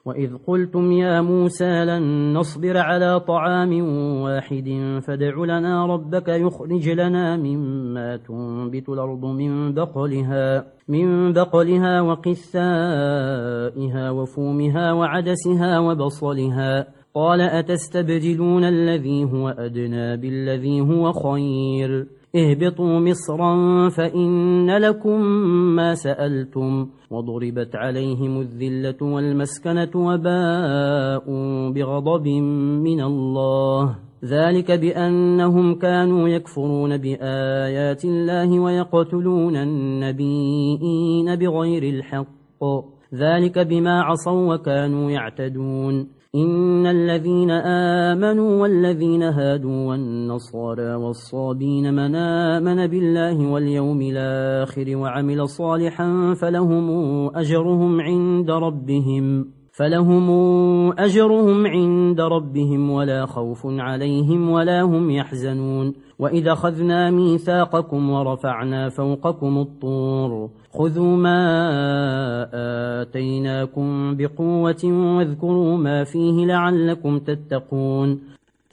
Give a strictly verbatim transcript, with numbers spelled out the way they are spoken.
وإذ قلتم يا موسى لن نصبر على طعام واحد فادع لنا ربك يخرج لنا مما تنبت الأرض من بقلها, من بقلها وقثائها وفومها وعدسها وبصلها قال أتستبدلون الذي هو أدنى بالذي هو خير اهبطوا مصرا فإن لكم ما سألتم وضربت عليهم الذلة والمسكنة وباءوا بغضب من الله ذلك بأنهم كانوا يكفرون بآيات الله ويقتلون النبيين بغير الحق ذلك بما عصوا وكانوا يعتدون إن الذين آمنوا والذين هادوا والنصارى والصابين من آمن بالله واليوم الآخر وعمل صالحا فلهم أجرهم عند ربهم فلهم أجرهم عند ربهم ولا خوف عليهم ولا هم يحزنون وإذا أخذنا ميثاقكم ورفعنا فوقكم الطور خذوا ما آتيناكم بقوة واذكروا ما فيه لعلكم تتقون